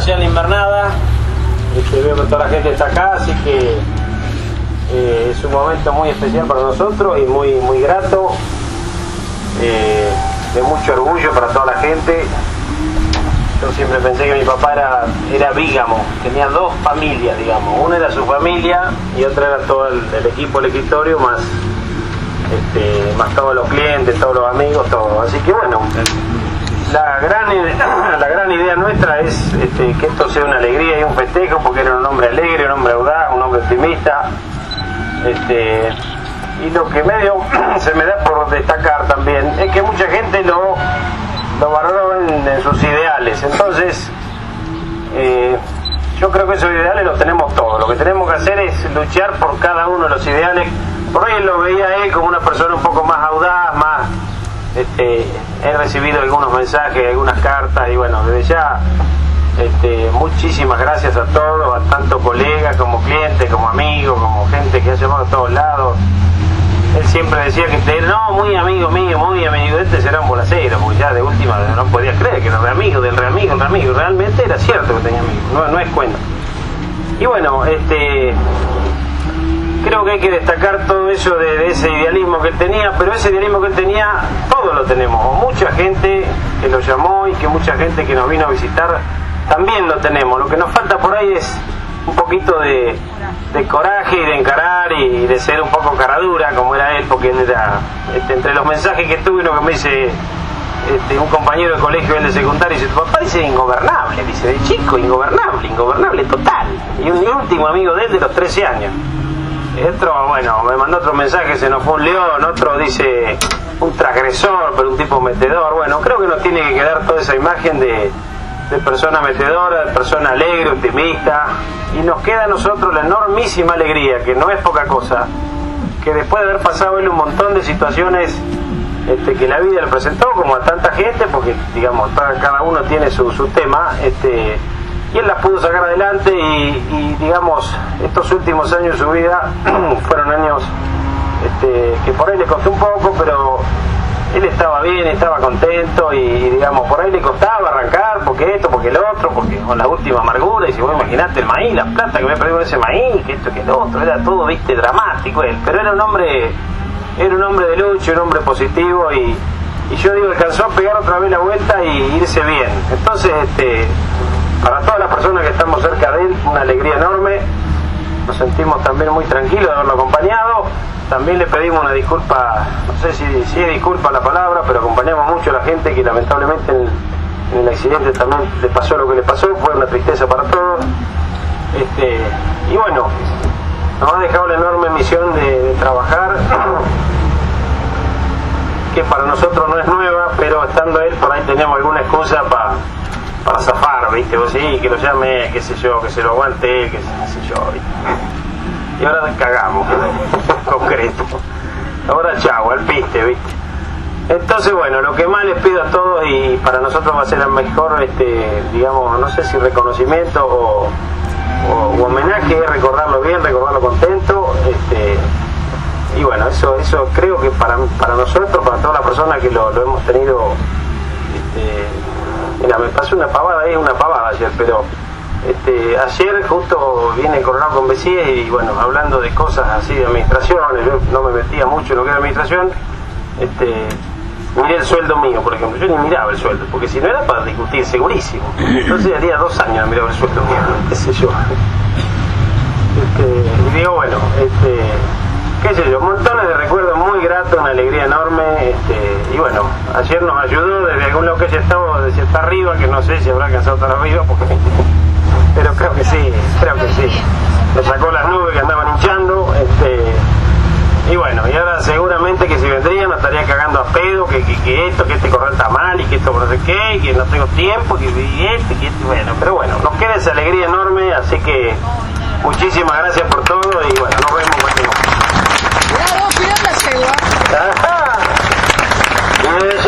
ya en la invernada. Veo que toda la gente está acá, así que es un momento muy especial para nosotros y muy grato, de mucho orgullo para toda la gente. Yo siempre pensé que mi papá era bígamo, tenía dos familias, digamos. Una era su familia y otra era todo el equipo del escritorio, más todos los clientes, todos los amigos, todo. Así que bueno, la gran idea nuestra es que esto sea una alegría y un festejo, porque era un hombre alegre, un hombre audaz, un hombre optimista. Y lo que medio se me da por destacar también es que mucha gente lo valoró en sus ideales. Entonces yo creo que esos ideales los tenemos todos. Lo que tenemos que hacer es luchar por cada uno de los ideales. Por ahí lo veía él como una persona un poco más audaz, más he recibido algunos mensajes, algunas cartas, y bueno, desde ya muchísimas gracias a todos, a tanto colegas como clientes, como amigos, como gente que ha llamado a todos lados. Él siempre decía que no, muy amigo mío, muy amigo, será un bolacero, porque ya de última no podía creer que era re amigo del re amigo, realmente era cierto que tenía amigos, no es cuento. Y bueno, creo que hay que destacar todo eso de ese idealismo que él tenía, pero ese idealismo que él tenía, todos lo tenemos, mucha gente que lo llamó y que mucha gente que nos vino a visitar también lo tenemos. Lo que nos falta por ahí es un poquito de coraje y de encarar y de ser un poco caradura como era él, porque él era, entre los mensajes que tuve, uno que me dice un compañero de colegio, él de secundario, dice: tu papá dice ingobernable, dice, de chico ingobernable total. Y un último amigo de él de los 13 años. Otro, bueno, me mandó otro mensaje, se nos fue un león. Otro dice un transgresor, pero un tipo metedor. Bueno, creo que nos tiene que quedar toda esa imagen de persona metedora, de persona alegre, optimista, y nos queda a nosotros la enormísima alegría, que no es poca cosa, que después de haber pasado él un montón de situaciones que la vida le presentó, como a tanta gente, porque digamos cada uno tiene su tema, y él las pudo sacar adelante, y digamos estos últimos años de su vida fueron años que por ahí le costó un poco, pero él estaba bien, estaba contento, y digamos por ahí le costaba arrancar, porque esto, porque el otro, porque con la última amargura, y si vos imaginate el maíz, la plata que me perdí con ese maíz, que esto, que el otro, era todo, viste, dramático él, pero era un hombre de lucha, un hombre positivo, y yo digo, alcanzó a pegar otra vez la vuelta y irse bien. Entonces para todas las personas que estamos cerca de él, una alegría enorme. Nos sentimos también muy tranquilos de haberlo acompañado. También le pedimos una disculpa, no sé si es disculpa la palabra, pero acompañamos mucho a la gente que lamentablemente en el accidente también le pasó lo que le pasó. Fue una tristeza para todos. Y bueno, nos ha dejado la enorme misión de trabajar, que para nosotros no es nueva, pero estando él por ahí tenemos alguna excusa para zafar, ¿viste? Vos sí, que lo llame, qué sé yo, que se lo aguante él, qué sé yo, ¿viste? Y ahora cagamos, concreto. Ahora chau, al piste, ¿viste? Entonces, bueno, lo que más les pido a todos, y para nosotros va a ser el mejor, digamos, no sé si reconocimiento o homenaje, es recordarlo bien, recordarlo contento, y bueno, eso creo que para nosotros, para todas las personas que lo hemos tenido, mira, me pasó una pavada ayer, pero ayer justo vine Coronado con Besíes, y bueno, hablando de cosas así de administración, yo no me metía mucho en lo que era administración, miré el sueldo mío, por ejemplo. Yo ni miraba el sueldo, porque si no era para discutir, segurísimo. Entonces haría 2 años no miraba el sueldo mío, qué sé yo. Y digo, bueno, qué sé yo, montones de recuerdos muy gratos, una alegría enorme, y bueno, ayer nos ayudó desde algún lado que haya estado, desde hasta arriba, que no sé si habrá alcanzado hasta arriba, pero creo que sí. Nos sacó las nubes que andaban hinchando, y bueno, y ahora seguramente que si vendría nos estaría cagando a pedo, que este correo está mal, y que esto no sé qué, y que no tengo tiempo, que bueno, pero bueno, nos queda esa alegría enorme, así que muchísimas gracias por todo, y bueno, nos vemos mañana.